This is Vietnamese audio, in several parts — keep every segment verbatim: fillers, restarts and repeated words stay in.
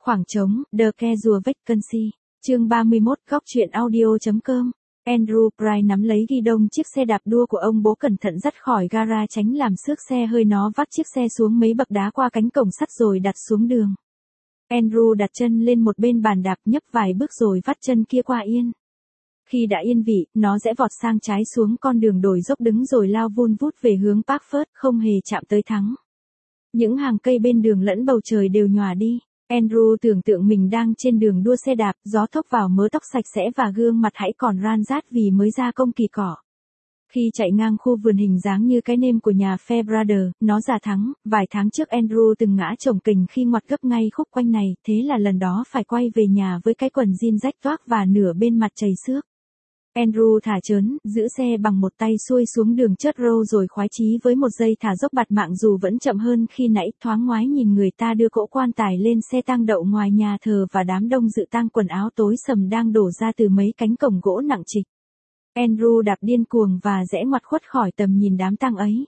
Khoảng trống, The Casual Vacancy. Chương ba mươi mốt, góc truyện audio chấm com. Andrew Price nắm lấy ghi đông chiếc xe đạp đua của ông bố, cẩn thận dắt khỏi gara tránh làm xước xe hơi. Nó vắt chiếc xe xuống mấy bậc đá qua cánh cổng sắt rồi đặt xuống đường. Andrew đặt chân lên một bên bàn đạp, nhấp vài bước rồi vắt chân kia qua yên. Khi đã yên vị, nó rẽ vọt sang trái xuống con đường đồi dốc đứng rồi lao vun vút về hướng Park First, không hề chạm tới thắng. Những hàng cây bên đường lẫn bầu trời đều nhòa đi. Andrew tưởng tượng mình đang trên đường đua xe đạp, gió thốc vào mớ tóc sạch sẽ và gương mặt hãy còn ran rát vì mới ra công kỳ cỏ. Khi chạy ngang khu vườn hình dáng như cái nêm của nhà Fair Brother, nó giả thắng. Vài tháng trước Andrew từng ngã chồng kình khi ngoặt gấp ngay khúc quanh này, thế là lần đó phải quay về nhà với cái quần jean rách toác và nửa bên mặt chảy xước. Andrew thả chớn, giữ xe bằng một tay xuôi xuống đường chớt râu rồi khoái chí với một giây thả dốc bạt mạng dù vẫn chậm hơn khi nãy. Thoáng ngoái nhìn người ta đưa cỗ quan tài lên xe tang đậu ngoài nhà thờ và đám đông dự tang quần áo tối sầm đang đổ ra từ mấy cánh cổng gỗ nặng trịch. Andrew đạp điên cuồng và rẽ ngoặt khuất khỏi tầm nhìn đám tang ấy.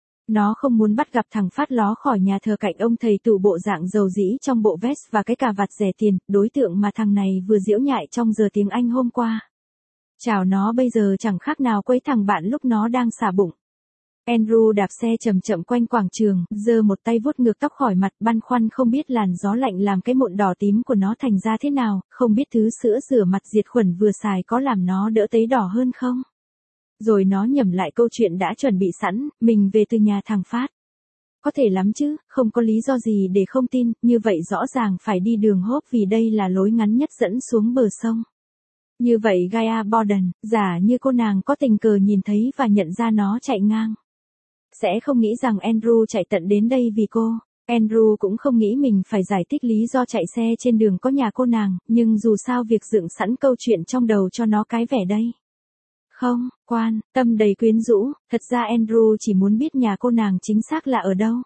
Nó không muốn bắt gặp thằng phát ló khỏi nhà thờ cạnh ông thầy tủ bộ dạng dầu dĩ trong bộ vest và cái cà vạt rẻ tiền, đối tượng mà thằng này vừa giễu nhại trong giờ tiếng Anh hôm qua. Chào nó bây giờ chẳng khác nào quấy thằng bạn lúc nó đang xả bụng. Andrew đạp xe chậm chậm quanh quảng trường, giơ một tay vuốt ngược tóc khỏi mặt, băn khoăn không biết làn gió lạnh làm cái mụn đỏ tím của nó thành ra thế nào, không biết thứ sữa rửa mặt diệt khuẩn vừa xài có làm nó đỡ tấy đỏ hơn không. Rồi nó nhẩm lại câu chuyện đã chuẩn bị sẵn, mình về từ nhà thằng Phát. Có thể lắm chứ, không có lý do gì để không tin, như vậy rõ ràng phải đi đường Hốp vì đây là lối ngắn nhất dẫn xuống bờ sông. Như vậy Gaia Borden, giả như cô nàng có tình cờ nhìn thấy và nhận ra nó chạy ngang. Sẽ không nghĩ rằng Andrew chạy tận đến đây vì cô. Andrew cũng không nghĩ mình phải giải thích lý do chạy xe trên đường có nhà cô nàng, nhưng dù sao việc dựng sẵn câu chuyện trong đầu cho nó cái vẻ đây. Không, quan, tâm đầy quyến rũ, thật ra Andrew chỉ muốn biết nhà cô nàng chính xác là ở đâu.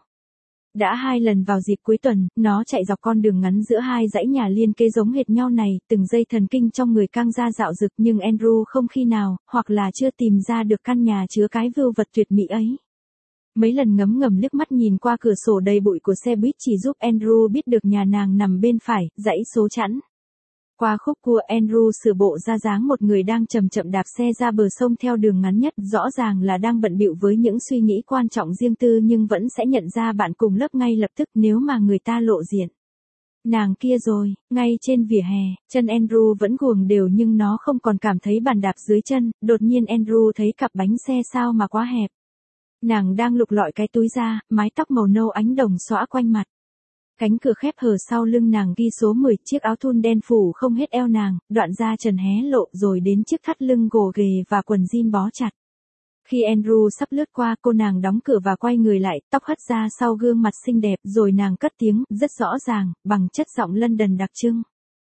Đã hai lần vào dịp cuối tuần, nó chạy dọc con đường ngắn giữa hai dãy nhà liên kề giống hệt nhau này, từng dây thần kinh trong người căng ra dạo dực, nhưng Andrew không khi nào, hoặc là chưa tìm ra được căn nhà chứa cái vưu vật tuyệt mỹ ấy. Mấy lần ngấm ngầm liếc mắt nhìn qua cửa sổ đầy bụi của xe buýt chỉ giúp Andrew biết được nhà nàng nằm bên phải, dãy số chẵn. Qua khúc cua, Andrew sửa bộ ra dáng một người đang chậm chậm đạp xe ra bờ sông theo đường ngắn nhất, rõ ràng là đang bận bịu với những suy nghĩ quan trọng riêng tư nhưng vẫn sẽ nhận ra bạn cùng lớp ngay lập tức nếu mà người ta lộ diện. Nàng kia rồi, ngay trên vỉa hè, chân Andrew vẫn guồng đều nhưng nó không còn cảm thấy bàn đạp dưới chân, đột nhiên Andrew thấy cặp bánh xe sao mà quá hẹp. Nàng đang lục lọi cái túi ra, mái tóc màu nâu ánh đồng xõa quanh mặt. Cánh cửa khép hờ sau lưng nàng ghi số mười, chiếc áo thun đen phủ không hết eo nàng, đoạn da trần hé lộ rồi đến chiếc thắt lưng gồ ghề và quần jean bó chặt. Khi Andrew sắp lướt qua, cô nàng đóng cửa và quay người lại, tóc hất ra sau gương mặt xinh đẹp, rồi nàng cất tiếng, rất rõ ràng, bằng chất giọng London đặc trưng.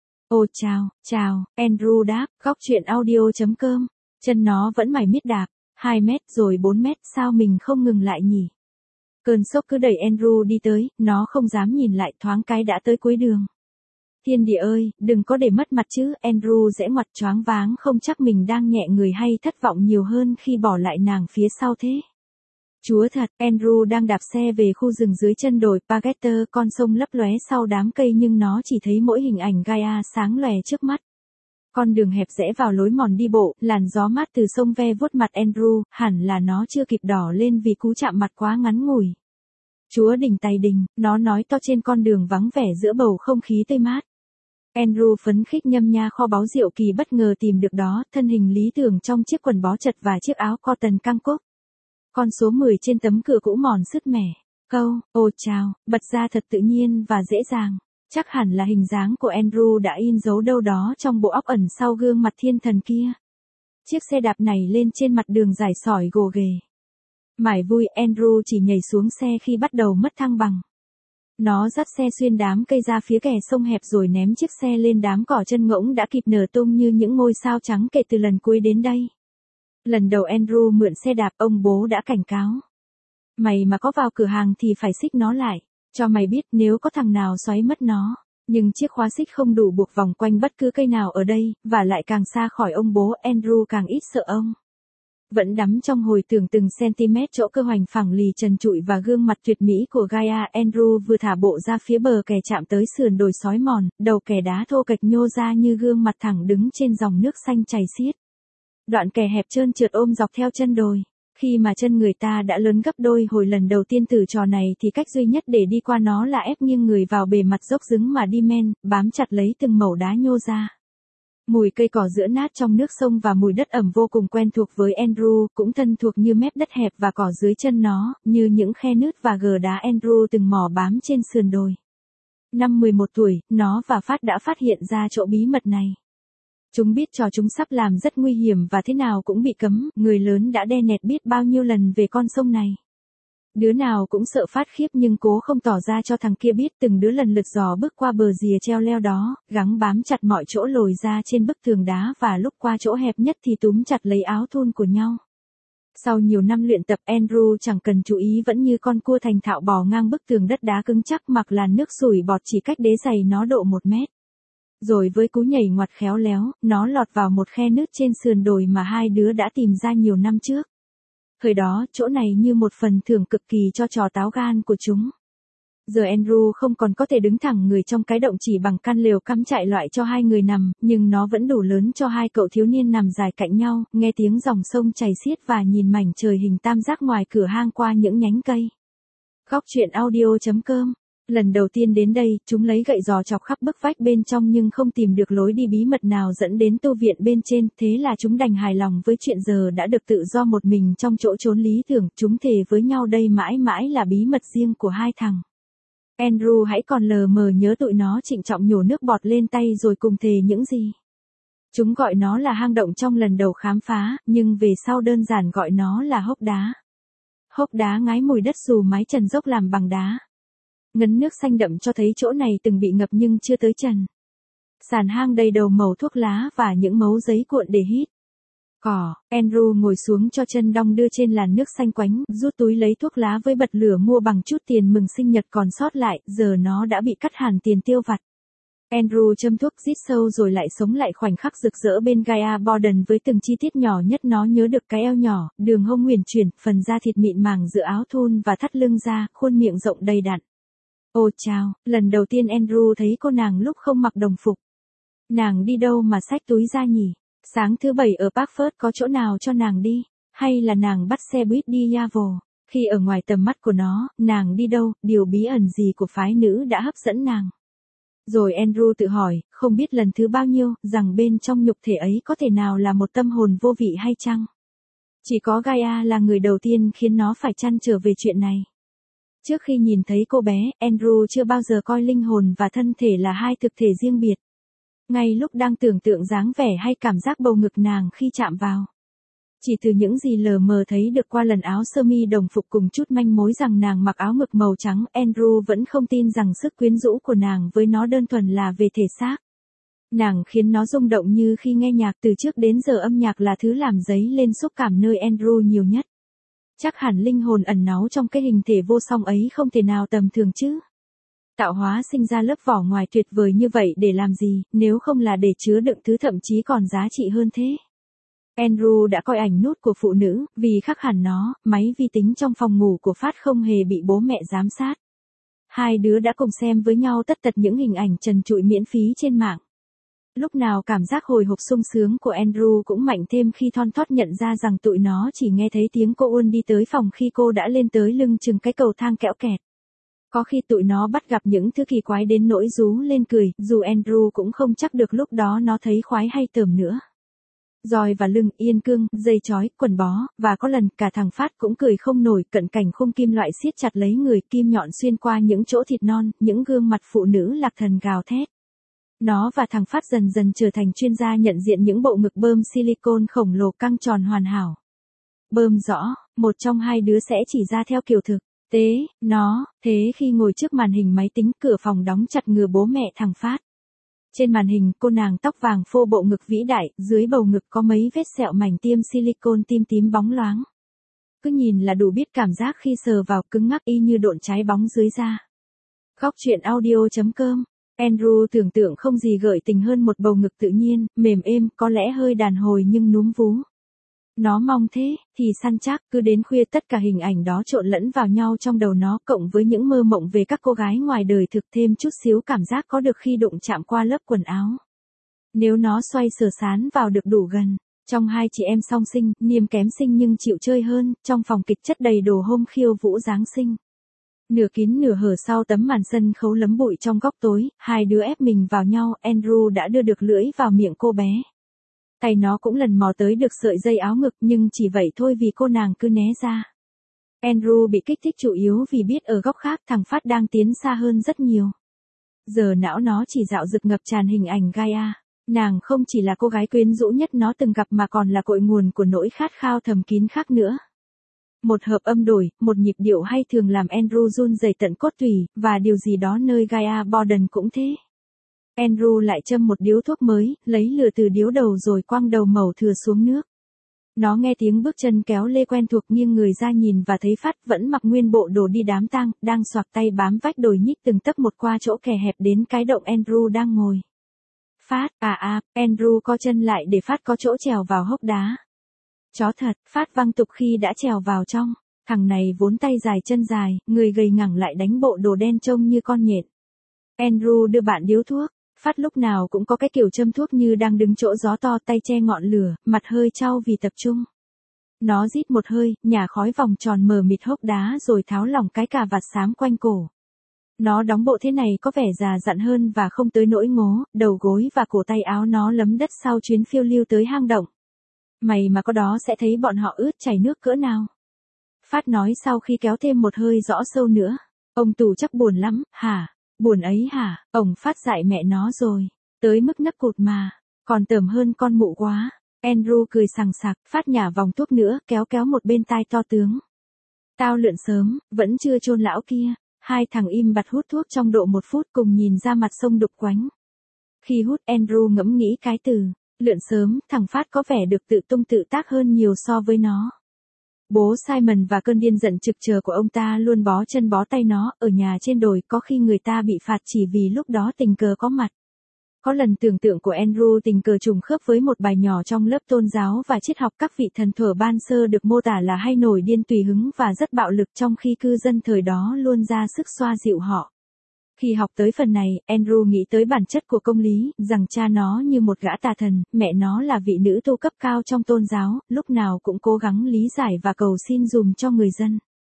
Ồ chào, chào, Andrew đáp, góc truyện audio chấm com. Chân nó vẫn mải miết đạp, hai mét rồi bốn mét, sao mình không ngừng lại nhỉ? Cơn sốc cứ đẩy Andrew đi tới, nó không dám nhìn lại, thoáng cái đã tới cuối đường. Thiên địa ơi, đừng có để mất mặt chứ, Andrew rẽ ngoặt choáng váng không chắc mình đang nhẹ người hay thất vọng nhiều hơn khi bỏ lại nàng phía sau thế. Chúa thật, Andrew đang đạp xe về khu rừng dưới chân đồi Pageter, con sông lấp lóe sau đám cây nhưng nó chỉ thấy mỗi hình ảnh Gaia sáng lòe trước mắt. Con đường hẹp rẽ vào lối mòn đi bộ, làn gió mát từ sông ve vuốt mặt Andrew, hẳn là nó chưa kịp đỏ lên vì cú chạm mặt quá ngắn ngủi. Chúa đình tài đình, nó nói to trên con đường vắng vẻ giữa bầu không khí tươi mát. Andrew phấn khích nhâm nha kho báu rượu kỳ bất ngờ tìm được đó, thân hình lý tưởng trong chiếc quần bó chật và chiếc áo cotton căng cúc. Con số mười trên tấm cửa cũ mòn sứt mẻ. Câu, ồ chào, bật ra thật tự nhiên và dễ dàng. Chắc hẳn là hình dáng của Andrew đã in dấu đâu đó trong bộ óc ẩn sau gương mặt thiên thần kia. Chiếc xe đạp này lên trên mặt đường dài sỏi gồ ghề. Mải vui, Andrew chỉ nhảy xuống xe khi bắt đầu mất thăng bằng. Nó dắt xe xuyên đám cây ra phía kè sông hẹp rồi ném chiếc xe lên đám cỏ chân ngỗng đã kịp nở tung như những ngôi sao trắng kể từ lần cuối đến đây. Lần đầu Andrew mượn xe đạp, ông bố đã cảnh cáo. Mày mà có vào cửa hàng thì phải xích nó lại. Cho mày biết nếu có thằng nào xoáy mất nó. Nhưng chiếc khóa xích không đủ buộc vòng quanh bất cứ cây nào ở đây, và lại càng xa khỏi ông bố, Andrew càng ít sợ ông. Vẫn đắm trong hồi tưởng từng cm chỗ cơ hoành phẳng lì trần trụi và gương mặt tuyệt mỹ của Gaia, Andrew vừa thả bộ ra phía bờ kè chạm tới sườn đồi sói mòn, đầu kè đá thô kệch nhô ra như gương mặt thẳng đứng trên dòng nước xanh chảy xiết. Đoạn kè hẹp trơn trượt ôm dọc theo chân đồi. Khi mà chân người ta đã lớn gấp đôi hồi lần đầu tiên thử trò này thì cách duy nhất để đi qua nó là ép nghiêng người vào bề mặt dốc dứng mà đi men, bám chặt lấy từng mẩu đá nhô ra. Mùi cây cỏ giữa nát trong nước sông và mùi đất ẩm vô cùng quen thuộc với Andrew, cũng thân thuộc như mép đất hẹp và cỏ dưới chân nó, như những khe nứt và gờ đá Andrew từng mò bám trên sườn đồi. Năm mười một tuổi, nó và Phát đã phát hiện ra chỗ bí mật này. Chúng biết trò chúng sắp làm rất nguy hiểm và thế nào cũng bị cấm, người lớn đã đe nẹt biết bao nhiêu lần về con sông này. Đứa nào cũng sợ Phát khiếp nhưng cố không tỏ ra cho thằng kia biết, từng đứa lần lượt dò bước qua bờ rìa treo leo đó, gắng bám chặt mọi chỗ lồi ra trên bức tường đá và lúc qua chỗ hẹp nhất thì túm chặt lấy áo thun của nhau. Sau nhiều năm luyện tập, Andrew chẳng cần chú ý vẫn như con cua thành thạo bò ngang bức tường đất đá cứng chắc mặc làn nước sủi bọt chỉ cách đế giày nó độ một mét. Rồi với cú nhảy ngoặt khéo léo, nó lọt vào một khe nứt trên sườn đồi mà hai đứa đã tìm ra nhiều năm trước. Thời đó, chỗ này như một phần thưởng cực kỳ cho trò táo gan của chúng. Giờ Andrew không còn có thể đứng thẳng người trong cái động chỉ bằng căn lều cắm trại loại cho hai người nằm, nhưng nó vẫn đủ lớn cho hai cậu thiếu niên nằm dài cạnh nhau, nghe tiếng dòng sông chảy xiết và nhìn mảnh trời hình tam giác ngoài cửa hang qua những nhánh cây. Góc truyện audio chấm com. Lần đầu tiên đến đây, chúng lấy gậy giò chọc khắp bức vách bên trong nhưng không tìm được lối đi bí mật nào dẫn đến tu viện bên trên, thế là chúng đành hài lòng với chuyện giờ đã được tự do một mình trong chỗ trốn lý tưởng, chúng thề với nhau đây mãi mãi là bí mật riêng của hai thằng. Andrew hãy còn lờ mờ nhớ tụi nó trịnh trọng nhổ nước bọt lên tay rồi cùng thề những gì. Chúng gọi nó là hang động trong lần đầu khám phá, nhưng về sau đơn giản gọi nó là hốc đá. Hốc đá ngái mùi đất dù mái trần dốc làm bằng đá. Ngấn nước xanh đậm cho thấy chỗ này từng bị ngập nhưng chưa tới trần. Sàn hang đầy đầu mẩu thuốc lá và những mấu giấy cuộn để hít. Cỏ, Andrew ngồi xuống cho chân đong đưa trên làn nước xanh quánh, rút túi lấy thuốc lá với bật lửa mua bằng chút tiền mừng sinh nhật còn sót lại, giờ nó đã bị cắt hẳn tiền tiêu vặt. Andrew châm thuốc rít sâu rồi lại sống lại khoảnh khắc rực rỡ bên Gaia Borden với từng chi tiết nhỏ nhất. Nó nhớ được cái eo nhỏ, đường hông huyền chuyển, phần da thịt mịn màng giữa áo thun và thắt lưng ra, khuôn miệng rộng đầy đặn. Ồ chào, lần đầu tiên Andrew thấy cô nàng lúc không mặc đồng phục. Nàng đi đâu mà xách túi ra nhỉ? Sáng thứ bảy ở Parkford có chỗ nào cho nàng đi? Hay là nàng bắt xe buýt đi Yavo? Khi ở ngoài tầm mắt của nó, nàng đi đâu, điều bí ẩn gì của phái nữ đã hấp dẫn nàng? Rồi Andrew tự hỏi, không biết lần thứ bao nhiêu, rằng bên trong nhục thể ấy có thể nào là một tâm hồn vô vị hay chăng? Chỉ có Gaia là người đầu tiên khiến nó phải trăn trở về chuyện này. Trước khi nhìn thấy cô bé, Andrew chưa bao giờ coi linh hồn và thân thể là hai thực thể riêng biệt. Ngay lúc đang tưởng tượng dáng vẻ hay cảm giác bầu ngực nàng khi chạm vào. Chỉ từ những gì lờ mờ thấy được qua lần áo sơ mi đồng phục cùng chút manh mối rằng nàng mặc áo ngực màu trắng, Andrew vẫn không tin rằng sức quyến rũ của nàng với nó đơn thuần là về thể xác. Nàng khiến nó rung động như khi nghe nhạc, từ trước đến giờ âm nhạc là thứ làm dấy lên xúc cảm nơi Andrew nhiều nhất. Chắc hẳn linh hồn ẩn náu trong cái hình thể vô song ấy không thể nào tầm thường chứ. Tạo hóa sinh ra lớp vỏ ngoài tuyệt vời như vậy để làm gì, nếu không là để chứa đựng thứ thậm chí còn giá trị hơn thế. Andrew đã coi ảnh nút của phụ nữ, vì khác hẳn nó, máy vi tính trong phòng ngủ của Phát không hề bị bố mẹ giám sát. Hai đứa đã cùng xem với nhau tất tật những hình ảnh trần trụi miễn phí trên mạng. Lúc nào cảm giác hồi hộp sung sướng của Andrew cũng mạnh thêm khi thon thót nhận ra rằng tụi nó chỉ nghe thấy tiếng cô Uôn đi tới phòng khi cô đã lên tới lưng chừng cái cầu thang kẽo kẹt. Có khi tụi nó bắt gặp những thứ kỳ quái đến nỗi rú lên cười, dù Andrew cũng không chắc được lúc đó nó thấy khoái hay tởm nữa. Roi và lưng, yên cương, dây chói, quần bó, và có lần cả thằng Phát cũng cười không nổi cận cảnh khung kim loại siết chặt lấy người, kim nhọn xuyên qua những chỗ thịt non, những gương mặt phụ nữ lạc thần gào thét. Nó và thằng Phát dần dần trở thành chuyên gia nhận diện những bộ ngực bơm silicone khổng lồ căng tròn hoàn hảo. Bơm rõ, một trong hai đứa sẽ chỉ ra theo kiểu thực tế, nó, thế khi ngồi trước màn hình máy tính, cửa phòng đóng chặt ngừa bố mẹ thằng Phát. Trên màn hình, cô nàng tóc vàng phô bộ ngực vĩ đại, dưới bầu ngực có mấy vết sẹo mảnh tiêm silicone tim tím bóng loáng. Cứ nhìn là đủ biết cảm giác khi sờ vào, cứng ngắc y như độn trái bóng dưới da. Góc truyện audio chấm com. Andrew tưởng tượng không gì gợi tình hơn một bầu ngực tự nhiên, mềm êm, có lẽ hơi đàn hồi nhưng núm vú. Nó mong thế, thì săn chắc, cứ đến khuya tất cả hình ảnh đó trộn lẫn vào nhau trong đầu nó, cộng với những mơ mộng về các cô gái ngoài đời thực, thêm chút xíu cảm giác có được khi đụng chạm qua lớp quần áo. Nếu nó xoay sờ sán vào được đủ gần. Trong hai chị em song sinh, Niêm kém sinh nhưng chịu chơi hơn, trong phòng kịch chất đầy đồ hôm khiêu vũ Giáng sinh. Nửa kín nửa hở sau tấm màn sân khấu lấm bụi trong góc tối, hai đứa ép mình vào nhau, Andrew đã đưa được lưỡi vào miệng cô bé. Tay nó cũng lần mò tới được sợi dây áo ngực, nhưng chỉ vậy thôi vì cô nàng cứ né ra. Andrew bị kích thích chủ yếu vì biết ở góc khác thằng Phát đang tiến xa hơn rất nhiều. Giờ não nó chỉ dạo dực ngập tràn hình ảnh Gaia. Nàng không chỉ là cô gái quyến rũ nhất nó từng gặp mà còn là cội nguồn của nỗi khát khao thầm kín khác nữa. Một hợp âm đổi, một nhịp điệu hay thường làm Andrew run rẩy tận cốt tủy, và điều gì đó nơi Gaia Borden cũng thế. Andrew lại châm một điếu thuốc mới, lấy lửa từ điếu đầu rồi quăng đầu mẩu thừa xuống nước. Nó nghe tiếng bước chân kéo lê quen thuộc, nghiêng người ra nhìn và thấy Phát vẫn mặc nguyên bộ đồ đi đám tang, đang xoạc tay bám vách đồi nhích từng tấc một qua chỗ kè hẹp đến cái động Andrew đang ngồi. Phát, à à, Andrew co chân lại để Phát có chỗ trèo vào hốc đá. Chó thật, Phát văng tục khi đã trèo vào trong. Thằng này vốn tay dài chân dài, người gầy ngẳng lại đánh bộ đồ đen trông như con nhện. Andrew đưa bạn điếu thuốc. Phát lúc nào cũng có cái kiểu châm thuốc như đang đứng chỗ gió to, tay che ngọn lửa, mặt hơi chau vì tập trung. Nó rít một hơi, nhả khói vòng tròn mờ mịt hốc đá rồi tháo lỏng cái cà vạt xám quanh cổ. Nó đóng bộ thế này có vẻ già dặn hơn và không tới nỗi ngố, đầu gối và cổ tay áo nó lấm đất sau chuyến phiêu lưu tới hang động. Mày mà có đó sẽ thấy bọn họ ướt chảy nước cỡ nào. Phát nói sau khi kéo thêm một hơi rõ sâu nữa. Ông Tù chắc buồn lắm, hả? Buồn ấy hả? Ông Phát dạy mẹ nó rồi. Tới mức nấc cụt mà. Còn tởm hơn con mụ quá. Andrew cười sằng sặc, Phát nhả vòng thuốc nữa, kéo kéo một bên tai to tướng. Tao lượn sớm, vẫn chưa chôn lão kia. Hai thằng im bặt hút thuốc trong độ một phút cùng nhìn ra mặt sông đục quánh. Khi hút Andrew ngẫm nghĩ cái từ, lượn sớm, thằng Phát có vẻ được tự tung tự tác hơn nhiều so với nó. Bố Simon và cơn điên giận trực chờ của ông ta luôn bó chân bó tay nó, ở nhà trên đồi có khi người ta bị phạt chỉ vì lúc đó tình cờ có mặt. Có lần tưởng tượng của Andrew tình cờ trùng khớp với một bài nhỏ trong lớp tôn giáo và triết học, các vị thần thuở ban sơ được mô tả là hay nổi điên tùy hứng và rất bạo lực, trong khi cư dân thời đó luôn ra sức xoa dịu họ. Khi học tới phần này, Andrew nghĩ tới bản chất của công lý, rằng cha nó như một gã tà thần, mẹ nó là vị nữ tu cấp cao trong tôn giáo, lúc nào cũng cố gắng lý giải và cầu xin dùm cho người dân.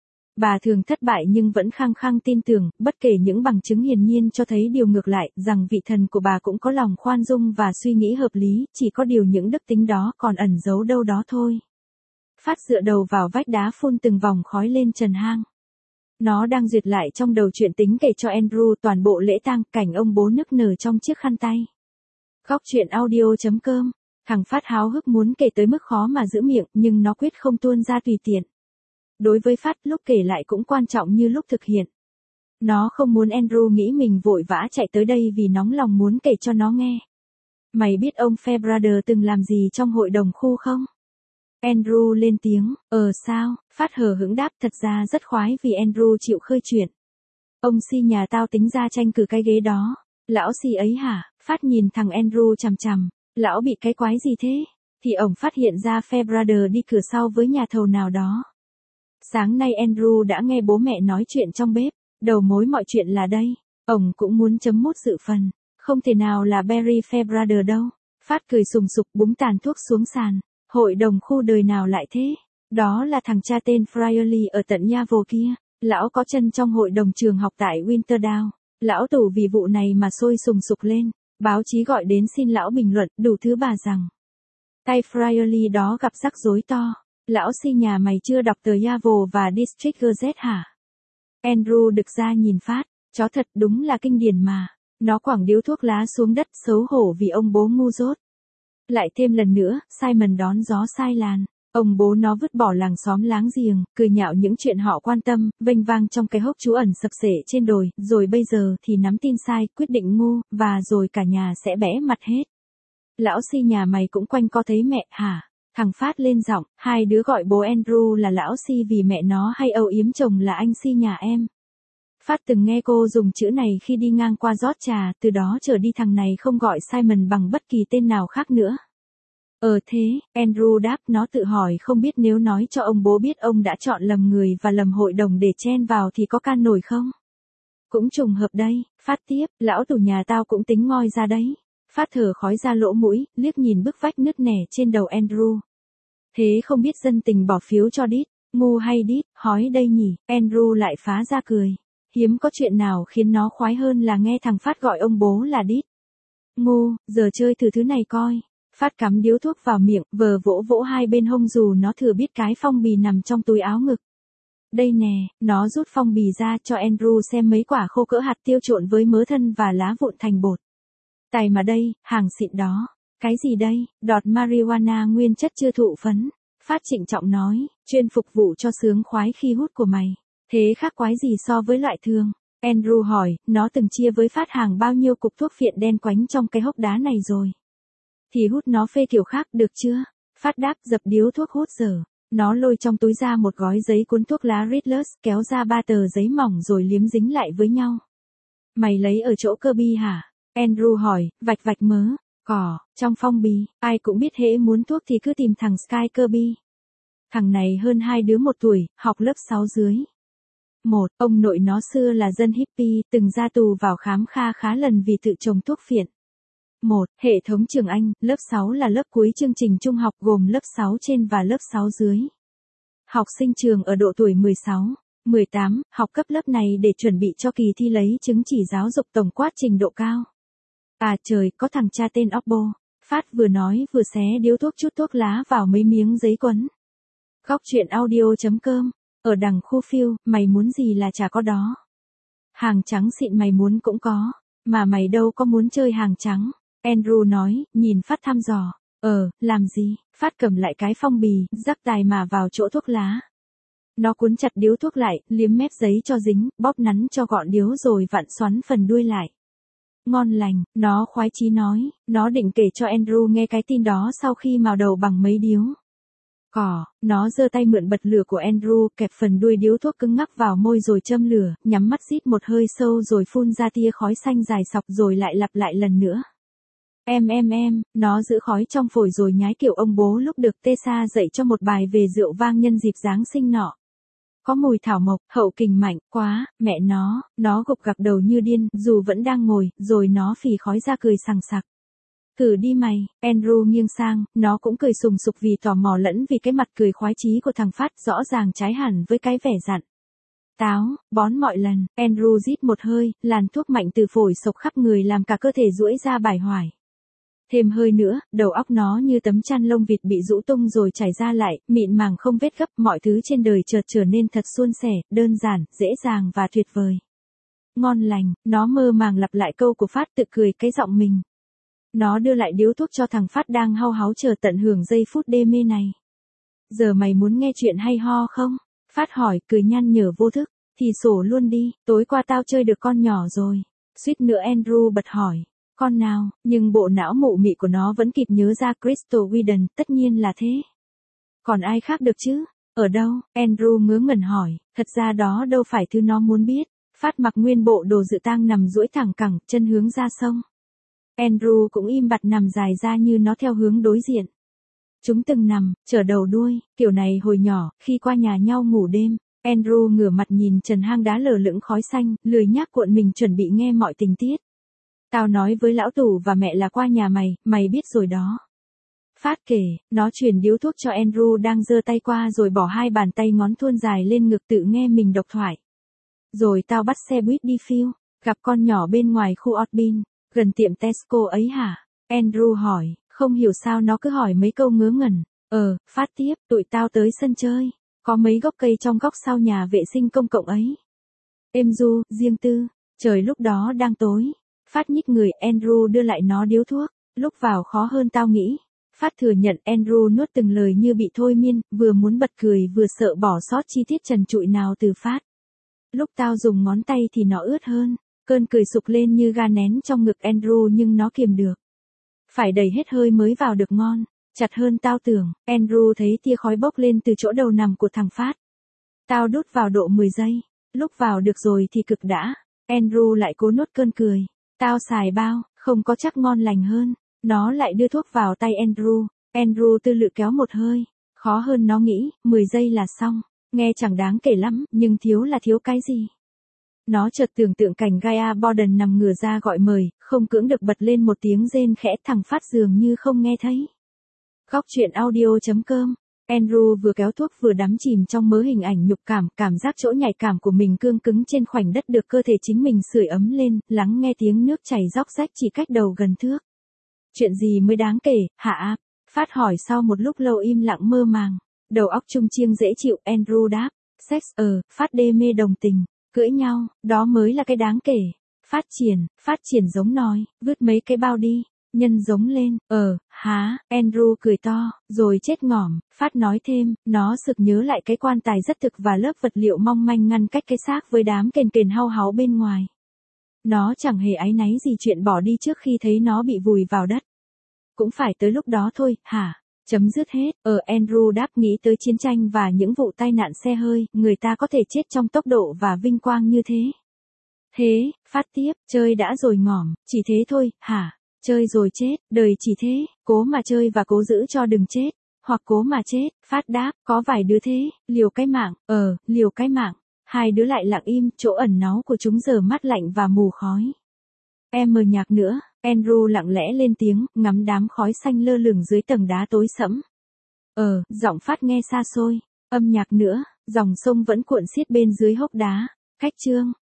Bà thường thất bại nhưng vẫn khăng khăng tin tưởng, bất kể những bằng chứng hiển nhiên cho thấy điều ngược lại, rằng vị thần của bà cũng có lòng khoan dung và suy nghĩ hợp lý, chỉ có điều những đức tính đó còn ẩn giấu đâu đó thôi. Phát dựa đầu vào vách đá phun từng vòng khói lên trần hang. Nó đang duyệt lại trong đầu chuyện tính kể cho Andrew toàn bộ lễ tang, cảnh ông bố nức nở trong chiếc khăn tay. Góc truyện audio chấm com. Thằng Phát háo hức muốn kể tới mức khó mà giữ miệng, nhưng nó quyết không tuôn ra tùy tiện. Đối với Phát, lúc kể lại cũng quan trọng như lúc thực hiện. Nó không muốn Andrew nghĩ mình vội vã chạy tới đây vì nóng lòng muốn kể cho nó nghe. Mày biết ông Fairbrother từng làm gì trong hội đồng khu không? Andrew lên tiếng, ờ sao? Phát hờ hững đáp, thật ra rất khoái vì Andrew chịu khơi chuyện. Ông Si nhà tao tính ra tranh cử cái ghế đó. Lão Si ấy hả? Phát nhìn thằng Andrew chằm chằm. Lão bị cái quái gì thế? Thì ổng phát hiện ra Fairbrother đi cửa sau với nhà thầu nào đó. Sáng nay Andrew đã nghe bố mẹ nói chuyện trong bếp. Đầu mối mọi chuyện là đây. Ổng cũng muốn chấm mút dự phần. Không thể nào là Barry Fairbrother đâu. Phát cười sùng sục búng tàn thuốc xuống sàn. Hội đồng khu đời nào lại thế? Đó là thằng cha tên Friarly ở tận Yavo kia. Lão có chân trong hội đồng trường học tại Winterdown. Lão tù vì vụ này mà sôi sùng sục lên. Báo chí gọi đến xin lão bình luận, đủ thứ bà rằng. Tay Friarly đó gặp rắc rối to. Lão Si nhà mày chưa đọc tờ Yavo và District Gazette hả? Andrew đực ra nhìn Phát. Chó thật, đúng là kinh điển mà. Nó quẳng điếu thuốc lá xuống đất, xấu hổ vì ông bố ngu dốt. Lại thêm lần nữa, Simon đón gió sai làn. Ông bố nó vứt bỏ làng xóm láng giềng, cười nhạo những chuyện họ quan tâm, vênh vang trong cái hốc trú ẩn sập sệ trên đồi, rồi bây giờ thì nắm tin sai, quyết định ngu, và rồi cả nhà sẽ bẽ mặt hết. Lão Si nhà mày cũng quanh co thấy mẹ, hả? Thằng Phát lên giọng, hai đứa gọi bố Andrew là lão Si vì mẹ nó hay âu yếm chồng là anh Si nhà em. Phát từng nghe cô dùng chữ này khi đi ngang qua rót trà, từ đó trở đi thằng này không gọi Simon bằng bất kỳ tên nào khác nữa. Ờ thế, Andrew đáp, nó tự hỏi không biết nếu nói cho ông bố biết ông đã chọn lầm người và lầm hội đồng để chen vào thì có can nổi không? Cũng trùng hợp đây, Phát tiếp, lão tù nhà tao cũng tính ngoi ra đấy. Phát thở khói ra lỗ mũi, liếc nhìn bức vách nứt nẻ trên đầu Andrew. Thế không biết dân tình bỏ phiếu cho Đít, ngu hay Đít, hói đây nhỉ, Andrew lại phá ra cười. Hiếm có chuyện nào khiến nó khoái hơn là nghe thằng Phát gọi ông bố là Đít. Ngu, giờ chơi thử thứ này coi. Phát cắm điếu thuốc vào miệng, vờ vỗ vỗ hai bên hông dù nó thừa biết cái phong bì nằm trong túi áo ngực. Đây nè, nó rút phong bì ra cho Andrew xem mấy quả khô cỡ hạt tiêu trộn với mớ thân và lá vụn thành bột. Tài mà đây, hàng xịn đó. Cái gì đây, đọt marijuana nguyên chất chưa thụ phấn. Phát trịnh trọng nói, chuyên phục vụ cho sướng khoái khi hút của mày. Thế khác quái gì so với loại thường? Andrew hỏi, nó từng chia với Phát hàng bao nhiêu cục thuốc phiện đen quánh trong cái hốc đá này rồi. Thì hút nó phê kiểu khác được chưa? Phát đáp dập điếu thuốc hút dở. Nó lôi trong túi ra một gói giấy cuốn thuốc lá Riddlers, kéo ra ba tờ giấy mỏng rồi liếm dính lại với nhau. Mày lấy ở chỗ Kirby hả? Andrew hỏi, vạch vạch mớ. Cỏ, trong phong bì, ai cũng biết hễ muốn thuốc thì cứ tìm thằng Sky Kirby. Thằng này hơn hai đứa một tuổi, học lớp sáu dưới. Một, ông nội nó xưa là dân hippie, từng ra tù vào khám kha khá lần vì tự trồng thuốc phiện. Một, hệ thống trường Anh, lớp sáu là lớp cuối chương trình trung học gồm lớp sáu trên và lớp sáu dưới. Học sinh trường ở độ tuổi mười sáu, mười tám, học cấp lớp này để chuẩn bị cho kỳ thi lấy chứng chỉ giáo dục tổng quát trình độ cao. À trời, có thằng cha tên Oppo. Phát vừa nói vừa xé điếu thuốc chút thuốc lá vào mấy miếng giấy quấn. Góc truyện audio.com, ở đằng khu phiêu, mày muốn gì là chả có đó. Hàng trắng xịn mày muốn cũng có, mà mày đâu có muốn chơi hàng trắng. Andrew nói, nhìn Phát thăm dò. Ờ, làm gì? Phát cầm lại cái phong bì, rắc tài mà vào chỗ thuốc lá. Nó cuốn chặt điếu thuốc lại, liếm mép giấy cho dính, bóp nắn cho gọn điếu rồi vặn xoắn phần đuôi lại. Ngon lành, nó khoái chí nói, nó định kể cho Andrew nghe cái tin đó sau khi mào đầu bằng mấy điếu. Cỏ, nó giơ tay mượn bật lửa của Andrew, kẹp phần đuôi điếu thuốc cứng ngắc vào môi rồi châm lửa, nhắm mắt rít một hơi sâu rồi phun ra tia khói xanh dài sọc rồi lại lặp lại lần nữa. Em em em, nó giữ khói trong phổi rồi nhái kiểu ông bố lúc được Tessa dạy cho một bài về rượu vang nhân dịp Giáng sinh nọ. Có mùi thảo mộc, hậu kình mạnh, quá, mẹ nó, nó gục gặc đầu như điên, dù vẫn đang ngồi, rồi nó phì khói ra cười sằng sặc. Thử đi mày, Andrew nghiêng sang, nó cũng cười sùng sục vì tò mò lẫn vì cái mặt cười khoái chí của thằng Phát rõ ràng trái hẳn với cái vẻ dặn. Táo, bón mọi lần, Andrew rít một hơi, làn thuốc mạnh từ phổi sộc khắp người làm cả cơ thể duỗi ra bài hoài. Thêm hơi nữa, đầu óc nó như tấm chăn lông vịt bị rũ tung rồi chảy ra lại, mịn màng không vết gấp, mọi thứ trên đời chợt trở nên thật suôn sẻ, đơn giản, dễ dàng và tuyệt vời. Ngon lành, nó mơ màng lặp lại câu của Phát tự cười cái giọng mình. Nó đưa lại điếu thuốc cho thằng Phát đang hau háu chờ tận hưởng giây phút đê mê này. Giờ mày muốn nghe chuyện hay ho không? Phát hỏi, cười nhăn nhở vô thức. Thì sổ luôn đi, tối qua tao chơi được con nhỏ rồi. Suýt nữa Andrew bật hỏi. Con nào, nhưng bộ não mụ mị của nó vẫn kịp nhớ ra Crystal Whedon, tất nhiên là thế. Còn ai khác được chứ? Ở đâu? Andrew ngớ ngẩn hỏi, thật ra đó đâu phải thứ nó muốn biết. Phát mặc nguyên bộ đồ dự tang nằm duỗi thẳng cẳng, chân hướng ra sông. Andrew cũng im bặt nằm dài ra như nó theo hướng đối diện. Chúng từng nằm, trở đầu đuôi, kiểu này hồi nhỏ, khi qua nhà nhau ngủ đêm. Andrew ngửa mặt nhìn trần hang đá lờ lững khói xanh, lười nhác cuộn mình chuẩn bị nghe mọi tình tiết. Tao nói với lão tù và mẹ là qua nhà mày, mày biết rồi đó. Phát kể, nó truyền điếu thuốc cho Andrew đang giơ tay qua rồi bỏ hai bàn tay ngón thuôn dài lên ngực tự nghe mình độc thoại. Rồi tao bắt xe buýt đi phiêu, gặp con nhỏ bên ngoài khu Otbin, gần tiệm Tesco ấy hả? Andrew hỏi, không hiểu sao nó cứ hỏi mấy câu ngớ ngẩn. Ờ, Phát tiếp, tụi tao tới sân chơi, có mấy gốc cây trong góc sau nhà vệ sinh công cộng ấy. Êm du, riêng tư, trời lúc đó đang tối. Phát nhích người, Andrew đưa lại nó điếu thuốc, lúc vào khó hơn tao nghĩ. Phát thừa nhận Andrew nuốt từng lời như bị thôi miên, vừa muốn bật cười vừa sợ bỏ sót chi tiết trần trụi nào từ Phát. Lúc tao dùng ngón tay thì nó ướt hơn, cơn cười sục lên như ga nén trong ngực Andrew nhưng nó kiềm được. Phải đầy hết hơi mới vào được ngon, chặt hơn tao tưởng, Andrew thấy tia khói bốc lên từ chỗ đầu nằm của thằng Phát. Tao đút vào độ mười giây, lúc vào được rồi thì cực đã, Andrew lại cố nuốt cơn cười. Tao xài bao, không có chắc ngon lành hơn. Nó lại đưa thuốc vào tay Andrew. Andrew tư lự kéo một hơi. Khó hơn nó nghĩ, mười giây là xong. Nghe chẳng đáng kể lắm, nhưng thiếu là thiếu cái gì? Nó chợt tưởng tượng cảnh Gaia Borden nằm ngửa ra gọi mời, không cưỡng được bật lên một tiếng rên khẽ, thằng Phát dường như không nghe thấy. Góc truyện audio chấm com. Andrew vừa kéo thuốc vừa đắm chìm trong mớ hình ảnh nhục cảm, cảm giác chỗ nhạy cảm của mình cương cứng trên khoảnh đất được cơ thể chính mình sưởi ấm lên, lắng nghe tiếng nước chảy róc rách chỉ cách đầu gần thước. Chuyện gì mới đáng kể, hả áp? Phát hỏi sau một lúc lâu im lặng mơ màng. Đầu óc trung chiêng dễ chịu, Andrew đáp. Sex, ờ, Phát đê mê đồng tình. Cưỡi nhau, đó mới là cái đáng kể. Phát triển, phát triển giống nói, vứt mấy cái bao đi. Nhân giống lên, ờ, há, Andrew cười to, rồi chết ngỏm. Phát nói thêm, nó sực nhớ lại cái quan tài rất thực và lớp vật liệu mong manh ngăn cách cái xác với đám kền kền hau háu bên ngoài. Nó chẳng hề áy náy gì chuyện bỏ đi trước khi thấy nó bị vùi vào đất. Cũng phải tới lúc đó thôi, hả? Chấm dứt hết, ờ Andrew đáp, nghĩ tới chiến tranh và những vụ tai nạn xe hơi, người ta có thể chết trong tốc độ và vinh quang như thế. Thế, Phát tiếp, chơi đã rồi ngỏm, chỉ thế thôi, hả? Chơi rồi chết, đời chỉ thế, cố mà chơi và cố giữ cho đừng chết, hoặc cố mà chết. Phát đáp, có vài đứa thế, liều cái mạng, ờ, liều cái mạng. Hai đứa lại lặng im, chỗ ẩn náu của chúng giờ mắt lạnh và mù khói. Em mờ nhạc nữa, Andrew lặng lẽ lên tiếng, ngắm đám khói xanh lơ lửng dưới tầng đá tối sẫm. Ờ, giọng Phát nghe xa xôi, âm nhạc nữa, dòng sông vẫn cuộn xiết bên dưới hốc đá. Cách chương